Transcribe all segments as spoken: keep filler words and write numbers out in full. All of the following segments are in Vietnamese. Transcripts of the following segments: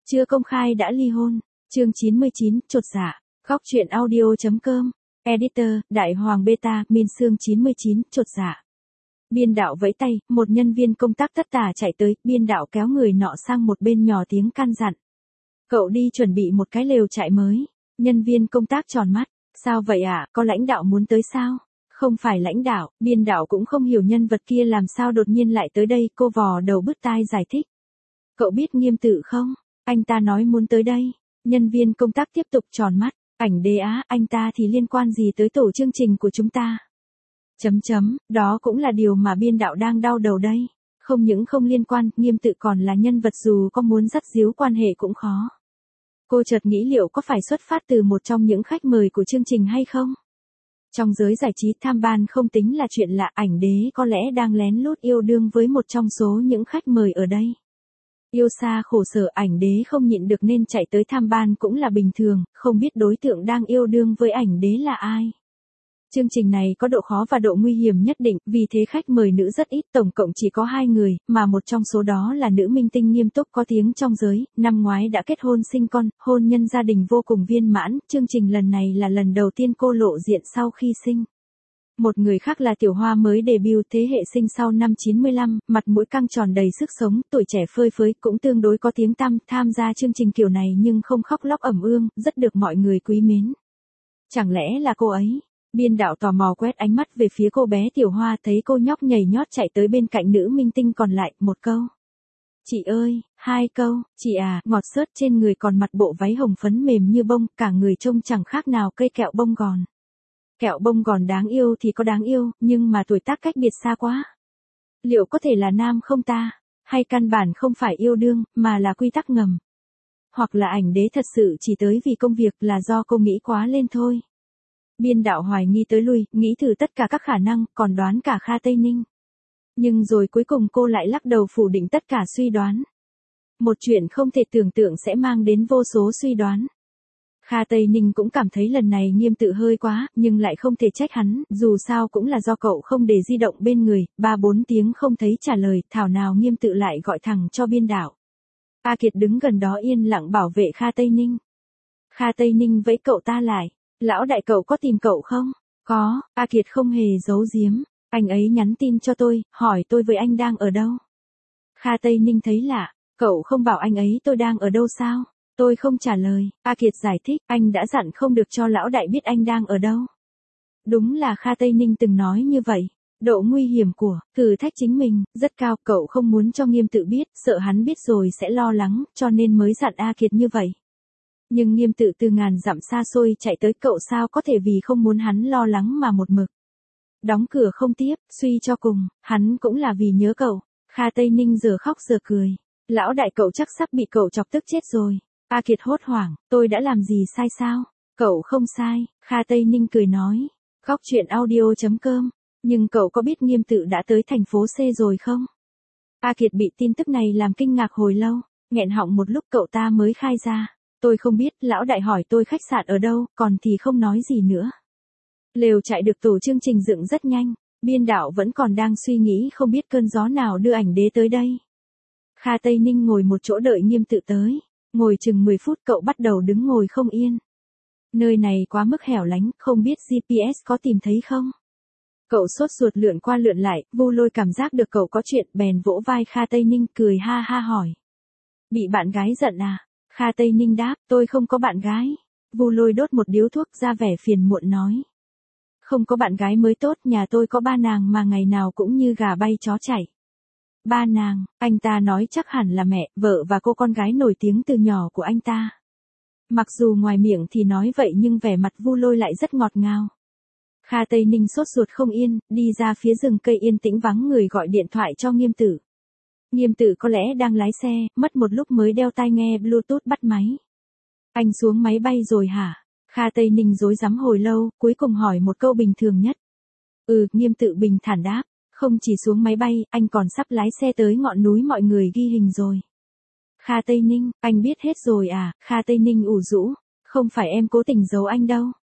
Chưa công khai đã ly hôn. Chương chín mươi chín, chột dạ. Góc truyện audio.com. Editor, Đại Hoàng Beta, Min Sương chín mươi chín, chột dạ. Biên đạo vẫy tay, một nhân viên công tác tất tả chạy tới, biên đạo kéo người nọ sang một bên nhỏ tiếng can dặn. Cậu đi chuẩn bị một cái lều trại mới. Nhân viên công tác tròn mắt. Sao vậy ạ, à? Có lãnh đạo muốn tới sao? Không phải lãnh đạo, biên đạo cũng không hiểu nhân vật kia làm sao đột nhiên lại tới đây, cô vò đầu bứt tai giải thích. Cậu biết Nghiêm Tự không? Anh ta nói muốn tới đây. Nhân viên công tác tiếp tục tròn mắt. Ảnh đế á, anh ta thì liên quan gì tới tổ chương trình của chúng ta? Chấm chấm, đó cũng là điều mà biên đạo đang đau đầu đây. Không những không liên quan, Nghiêm Tự còn là nhân vật dù có muốn dắt díu quan hệ cũng khó. Cô chợt nghĩ liệu có phải xuất phát từ một trong những khách mời của chương trình hay không? Trong giới giải trí tham ban không tính là chuyện lạ, ảnh đế có lẽ đang lén lút yêu đương với một trong số những khách mời ở đây. Yêu xa khổ sở, ảnh đế không nhịn được nên chạy tới tham ban cũng là bình thường, không biết đối tượng đang yêu đương với ảnh đế là ai. Chương trình này có độ khó và độ nguy hiểm nhất định, vì thế khách mời nữ rất ít, tổng cộng chỉ có hai người, mà một trong số đó là nữ minh tinh nghiêm túc có tiếng trong giới, năm ngoái đã kết hôn sinh con, hôn nhân gia đình vô cùng viên mãn, chương trình lần này là lần đầu tiên cô lộ diện sau khi sinh. Một người khác là Tiểu Hoa mới debut, thế hệ sinh sau năm chín mươi lăm, mặt mũi căng tròn đầy sức sống, tuổi trẻ phơi phới, cũng tương đối có tiếng tăm, tham gia chương trình kiểu này nhưng không khóc lóc ẩm ương, rất được mọi người quý mến. Chẳng lẽ là cô ấy? Biên đạo tò mò quét ánh mắt về phía cô bé Tiểu Hoa, thấy cô nhóc nhảy nhót chạy tới bên cạnh nữ minh tinh còn lại, một câu. Chị ơi, hai câu, chị à, ngọt xớt trên người còn mặc bộ váy hồng phấn mềm như bông, cả người trông chẳng khác nào cây kẹo bông gòn. Kẹo bông gòn đáng yêu thì có đáng yêu, nhưng mà tuổi tác cách biệt xa quá. Liệu có thể là nam không ta? Hay căn bản không phải yêu đương, mà là quy tắc ngầm? Hoặc là ảnh đế thật sự chỉ tới vì công việc, là do cô nghĩ quá lên thôi. Biên đạo hoài nghi tới lui, nghĩ thử tất cả các khả năng, còn đoán cả Kha Tây Ninh. Nhưng rồi cuối cùng cô lại lắc đầu phủ định tất cả suy đoán. Một chuyện không thể tưởng tượng sẽ mang đến vô số suy đoán. Kha Tây Ninh cũng cảm thấy lần này Nghiêm Tự hơi quá, nhưng lại không thể trách hắn, dù sao cũng là do cậu không để di động bên người, ba bốn tiếng không thấy trả lời, thảo nào Nghiêm Tự lại gọi thẳng cho biên đạo. A Kiệt đứng gần đó yên lặng bảo vệ Kha Tây Ninh. Kha Tây Ninh vẫy cậu ta lại. Lão đại cậu có tìm cậu không? Có, A Kiệt không hề giấu giếm. Anh ấy nhắn tin cho tôi, hỏi tôi với anh đang ở đâu. Kha Tây Ninh thấy lạ, cậu không bảo anh ấy tôi đang ở đâu sao? Tôi không trả lời, A Kiệt giải thích, anh đã dặn không được cho lão đại biết anh đang ở đâu. Đúng là Kha Tây Ninh từng nói như vậy. Độ nguy hiểm của thử thách chính mình rất cao, cậu không muốn cho Nghiêm Tự biết, sợ hắn biết rồi sẽ lo lắng, cho nên mới dặn A Kiệt như vậy. Nhưng Nghiêm Tự từ ngàn dặm xa xôi chạy tới, cậu sao có thể vì không muốn hắn lo lắng mà một mực đóng cửa không tiếp, suy cho cùng, hắn cũng là vì nhớ cậu. Kha Tây Ninh giờ khóc giờ cười. Lão đại cậu chắc sắp bị cậu chọc tức chết rồi. A Kiệt hốt hoảng, tôi đã làm gì sai sao? Cậu không sai, Kha Tây Ninh cười nói. Góc truyện audio.com. Nhưng cậu có biết Nghiêm Tự đã tới thành phố C rồi không? A Kiệt bị tin tức này làm kinh ngạc hồi lâu, nghẹn họng một lúc cậu ta mới khai ra. Tôi không biết, lão đại hỏi tôi khách sạn ở đâu, còn thì không nói gì nữa. Lều trại được tổ chương trình dựng rất nhanh, biên đạo vẫn còn đang suy nghĩ không biết cơn gió nào đưa ảnh đế tới đây. Kha Tây Ninh ngồi một chỗ đợi Nghiêm Tự tới, ngồi chừng mười phút cậu bắt đầu đứng ngồi không yên. Nơi này quá mức hẻo lánh, không biết giê pê ét có tìm thấy không? Cậu sốt ruột lượn qua lượn lại, Vu Lôi cảm giác được cậu có chuyện, bèn vỗ vai Kha Tây Ninh cười ha ha hỏi. Bị bạn gái giận à? Kha Tây Ninh đáp, tôi không có bạn gái. Vu Lôi đốt một điếu thuốc ra vẻ phiền muộn nói. Không có bạn gái mới tốt, nhà tôi có ba nàng mà ngày nào cũng như gà bay chó chạy. Ba nàng, anh ta nói chắc hẳn là mẹ, vợ và cô con gái nổi tiếng từ nhỏ của anh ta. Mặc dù ngoài miệng thì nói vậy nhưng vẻ mặt Vu Lôi lại rất ngọt ngào. Kha Tây Ninh sốt ruột không yên, đi ra phía rừng cây yên tĩnh vắng người gọi điện thoại cho Nghiêm Tự. Nghiêm Tự có lẽ đang lái xe, mất một lúc mới đeo tai nghe Bluetooth bắt máy. Anh xuống máy bay rồi hả? Kha Tây Ninh rối rắm hồi lâu, cuối cùng hỏi một câu bình thường nhất. Ừ, Nghiêm Tự bình thản đáp. Không chỉ xuống máy bay, anh còn sắp lái xe tới ngọn núi mọi người ghi hình rồi. Kha Tây Ninh, anh biết hết rồi à? Kha Tây Ninh ủ rũ. Không phải em cố tình giấu anh đâu.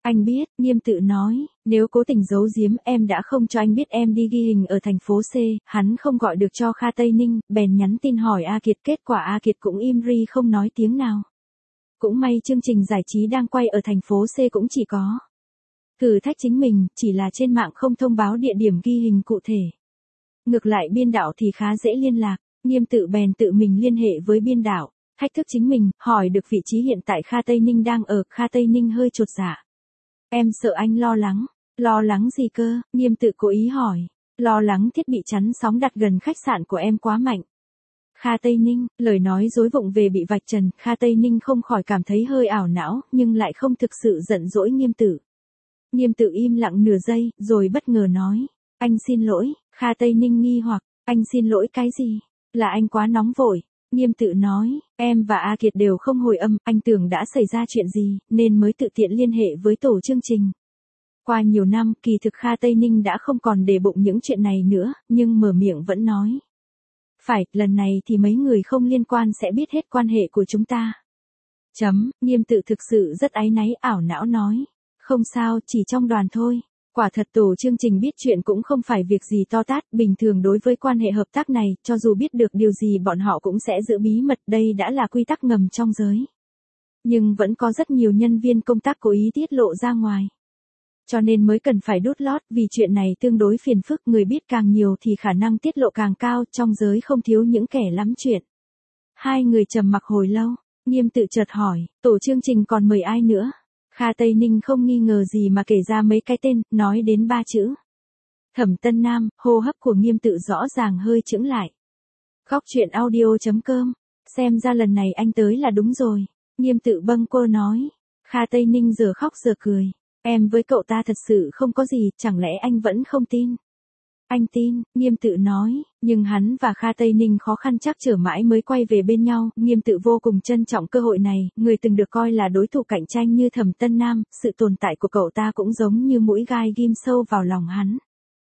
Anh biết, Nghiêm Tự nói, nếu cố tình giấu giếm em đã không cho anh biết em đi ghi hình ở thành phố C, hắn không gọi được cho Kha Tây Ninh, bèn nhắn tin hỏi A Kiệt, kết quả A Kiệt cũng im ri không nói tiếng nào. Cũng may chương trình giải trí đang quay ở thành phố C cũng chỉ có thử thách chính mình, chỉ là trên mạng không thông báo địa điểm ghi hình cụ thể. Ngược lại biên đạo thì khá dễ liên lạc, Nghiêm Tự bèn tự mình liên hệ với biên đạo, thách thức chính mình, hỏi được vị trí hiện tại Kha Tây Ninh đang ở. Kha Tây Ninh hơi chột dạ. Em sợ anh lo lắng. Lo lắng gì cơ? Nghiêm Tự cố ý hỏi. Lo lắng thiết bị chắn sóng đặt gần khách sạn của em quá mạnh. Kha Tây Ninh, lời nói dối vụng về bị vạch trần, Kha Tây Ninh không khỏi cảm thấy hơi ảo não, nhưng lại không thực sự giận dỗi Nghiêm Tự. Nghiêm Tự im lặng nửa giây, rồi bất ngờ nói. Anh xin lỗi. Kha Tây Ninh nghi hoặc. Anh xin lỗi cái gì? Là anh quá nóng vội. Nghiêm Tự nói, em và A Kiệt đều không hồi âm, anh tưởng đã xảy ra chuyện gì, nên mới tự tiện liên hệ với tổ chương trình. Qua nhiều năm, kỳ thực Kha Tây Ninh đã không còn để bụng những chuyện này nữa, nhưng mở miệng vẫn nói. Phải, lần này thì mấy người không liên quan sẽ biết hết quan hệ của chúng ta. Chấm, Nghiêm Tự thực sự rất áy náy, ảo não nói. Không sao, chỉ trong đoàn thôi. Quả thật tổ chương trình biết chuyện cũng không phải việc gì to tát, bình thường đối với quan hệ hợp tác này, cho dù biết được điều gì bọn họ cũng sẽ giữ bí mật, đây đã là quy tắc ngầm trong giới. Nhưng vẫn có rất nhiều nhân viên công tác cố ý tiết lộ ra ngoài. Cho nên mới cần phải đút lót, vì chuyện này tương đối phiền phức, người biết càng nhiều thì khả năng tiết lộ càng cao, trong giới không thiếu những kẻ lắm chuyện. Hai người trầm mặc hồi lâu, Nghiêm Tự chợt hỏi, tổ chương trình còn mời ai nữa? Kha Tây Ninh không nghi ngờ gì mà kể ra mấy cái tên, nói đến ba chữ. Thẩm Tân Nam, hô hấp của Nghiêm Tự rõ ràng hơi chững lại. Góc chuyện audio chấm com, xem ra lần này anh tới là đúng rồi. Nghiêm Tự bâng quơ nói. Kha Tây Ninh giờ khóc giờ cười. Em với cậu ta thật sự không có gì, chẳng lẽ anh vẫn không tin? Anh tin, Nghiêm Tự nói, nhưng hắn và Kha Tây Ninh khó khăn trắc trở mãi mới quay về bên nhau, Nghiêm Tự vô cùng trân trọng cơ hội này, người từng được coi là đối thủ cạnh tranh như Thẩm Tân Nam, sự tồn tại của cậu ta cũng giống như mũi gai ghim sâu vào lòng hắn.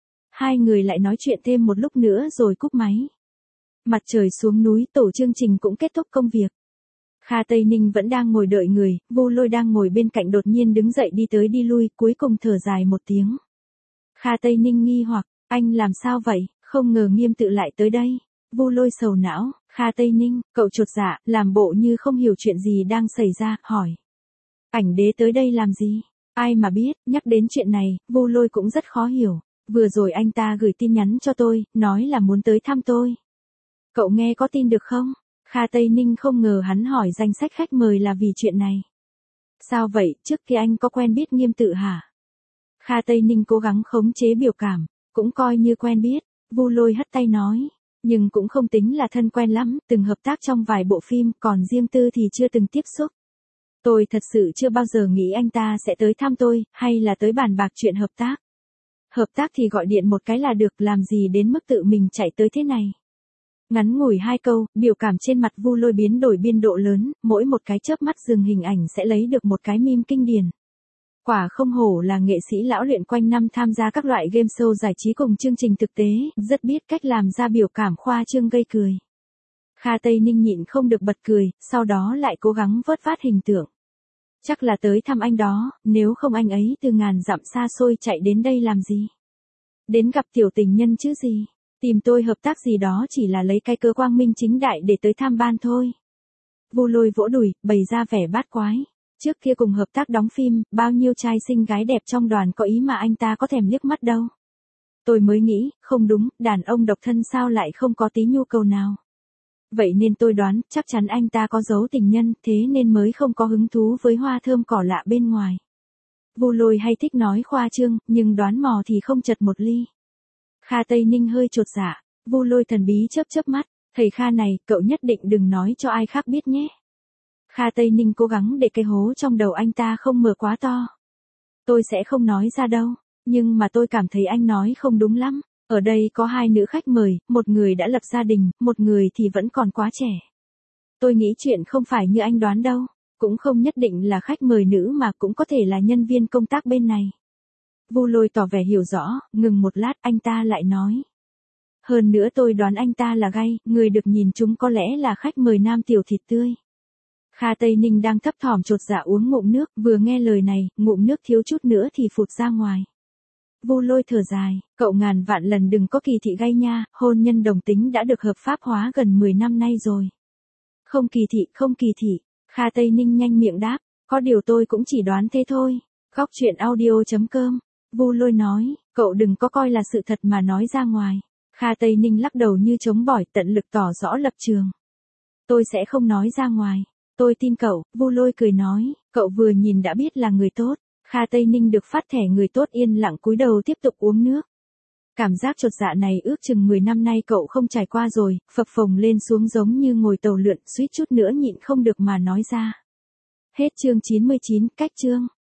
Hai người lại nói chuyện thêm một lúc nữa rồi cúp máy. Mặt trời xuống núi, tổ chương trình cũng kết thúc công việc. Kha Tây Ninh vẫn đang ngồi đợi người, Vu Lôi đang ngồi bên cạnh đột nhiên đứng dậy đi tới đi lui, cuối cùng thở dài một tiếng. Kha Tây Ninh nghi hoặc, anh làm sao vậy, không ngờ Nghiêm Tự lại tới đây. Vu Lôi sầu não, Kha Tây Ninh, cậu chột dạ, làm bộ như không hiểu chuyện gì đang xảy ra, hỏi. Ảnh đế tới đây làm gì? Ai mà biết, nhắc đến chuyện này, Vu Lôi cũng rất khó hiểu. Vừa rồi anh ta gửi tin nhắn cho tôi, nói là muốn tới thăm tôi. Cậu nghe có tin được không? Kha Tây Ninh không ngờ hắn hỏi danh sách khách mời là vì chuyện này. Sao vậy, trước kia anh có quen biết Nghiêm Tự hả? Kha Tây Ninh cố gắng khống chế biểu cảm, cũng coi như quen biết. Vu Lôi hất tay nói, nhưng cũng không tính là thân quen lắm, từng hợp tác trong vài bộ phim, còn riêng tư thì chưa từng tiếp xúc. Tôi thật sự chưa bao giờ nghĩ anh ta sẽ tới thăm tôi, hay là tới bàn bạc chuyện hợp tác. Hợp tác thì gọi điện một cái là được, làm gì đến mức tự mình chạy tới thế này. Ngắn ngủi hai câu, biểu cảm trên mặt Vu Lôi biến đổi biên độ lớn, mỗi một cái chớp mắt dừng hình ảnh sẽ lấy được một cái meme kinh điển. Quả không hổ là nghệ sĩ lão luyện quanh năm tham gia các loại game show giải trí cùng chương trình thực tế, rất biết cách làm ra biểu cảm khoa trương gây cười. Kha Tây Ninh nhịn không được bật cười, sau đó lại cố gắng vớt vát hình tượng. Chắc là tới thăm anh đó, nếu không anh ấy từ ngàn dặm xa xôi chạy đến đây làm gì? Đến gặp tiểu tình nhân chứ gì? Tìm tôi hợp tác gì đó chỉ là lấy cái cớ quang minh chính đại để tới tham ban thôi. Vu Lôi vỗ đùi, bày ra vẻ bát quái. Trước kia cùng hợp tác đóng phim, bao nhiêu trai xinh gái đẹp trong đoàn có ý mà anh ta có thèm liếc mắt đâu. Tôi mới nghĩ, không đúng, đàn ông độc thân sao lại không có tí nhu cầu nào. Vậy nên tôi đoán, chắc chắn anh ta có giấu tình nhân, thế nên mới không có hứng thú với hoa thơm cỏ lạ bên ngoài. Vu Lôi hay thích nói khoa trương, nhưng đoán mò thì không chật một ly. Kha Tây Ninh hơi chột dạ, Vu Lôi thần bí chớp chớp mắt, thầy Kha này, cậu nhất định đừng nói cho ai khác biết nhé. Kha Tây Ninh cố gắng để cái hố trong đầu anh ta không mở quá to. Tôi sẽ không nói ra đâu, nhưng mà tôi cảm thấy anh nói không đúng lắm. Ở đây có hai nữ khách mời, một người đã lập gia đình, một người thì vẫn còn quá trẻ. Tôi nghĩ chuyện không phải như anh đoán đâu, cũng không nhất định là khách mời nữ mà cũng có thể là nhân viên công tác bên này. Vu Lôi tỏ vẻ hiểu rõ, ngừng một lát anh ta lại nói. Hơn nữa tôi đoán anh ta là gay, người được nhìn chúng có lẽ là khách mời nam tiểu thịt tươi. Kha Tây Ninh đang thấp thỏm chột dạ uống ngụm nước, vừa nghe lời này, ngụm nước thiếu chút nữa thì phụt ra ngoài. Vu Lôi thở dài, cậu ngàn vạn lần đừng có kỳ thị gay nha, hôn nhân đồng tính đã được hợp pháp hóa gần mười năm nay rồi. Không kỳ thị, không kỳ thị, Kha Tây Ninh nhanh miệng đáp, có điều tôi cũng chỉ đoán thế thôi. Góc truyện audio chấm com, Vu Lôi nói, cậu đừng có coi là sự thật mà nói ra ngoài. Kha Tây Ninh lắc đầu như chống bỏi, tận lực tỏ rõ lập trường. Tôi sẽ không nói ra ngoài. Tôi tin cậu, Vu Lôi cười nói, cậu vừa nhìn đã biết là người tốt. Kha Tây Ninh được phát thẻ người tốt yên lặng cúi đầu tiếp tục uống nước. Cảm giác chột dạ này ước chừng mười năm nay cậu không trải qua rồi, phập phồng lên xuống giống như ngồi tàu lượn, suýt chút nữa nhịn không được mà nói ra. Hết chương chín mươi chín, cách chương.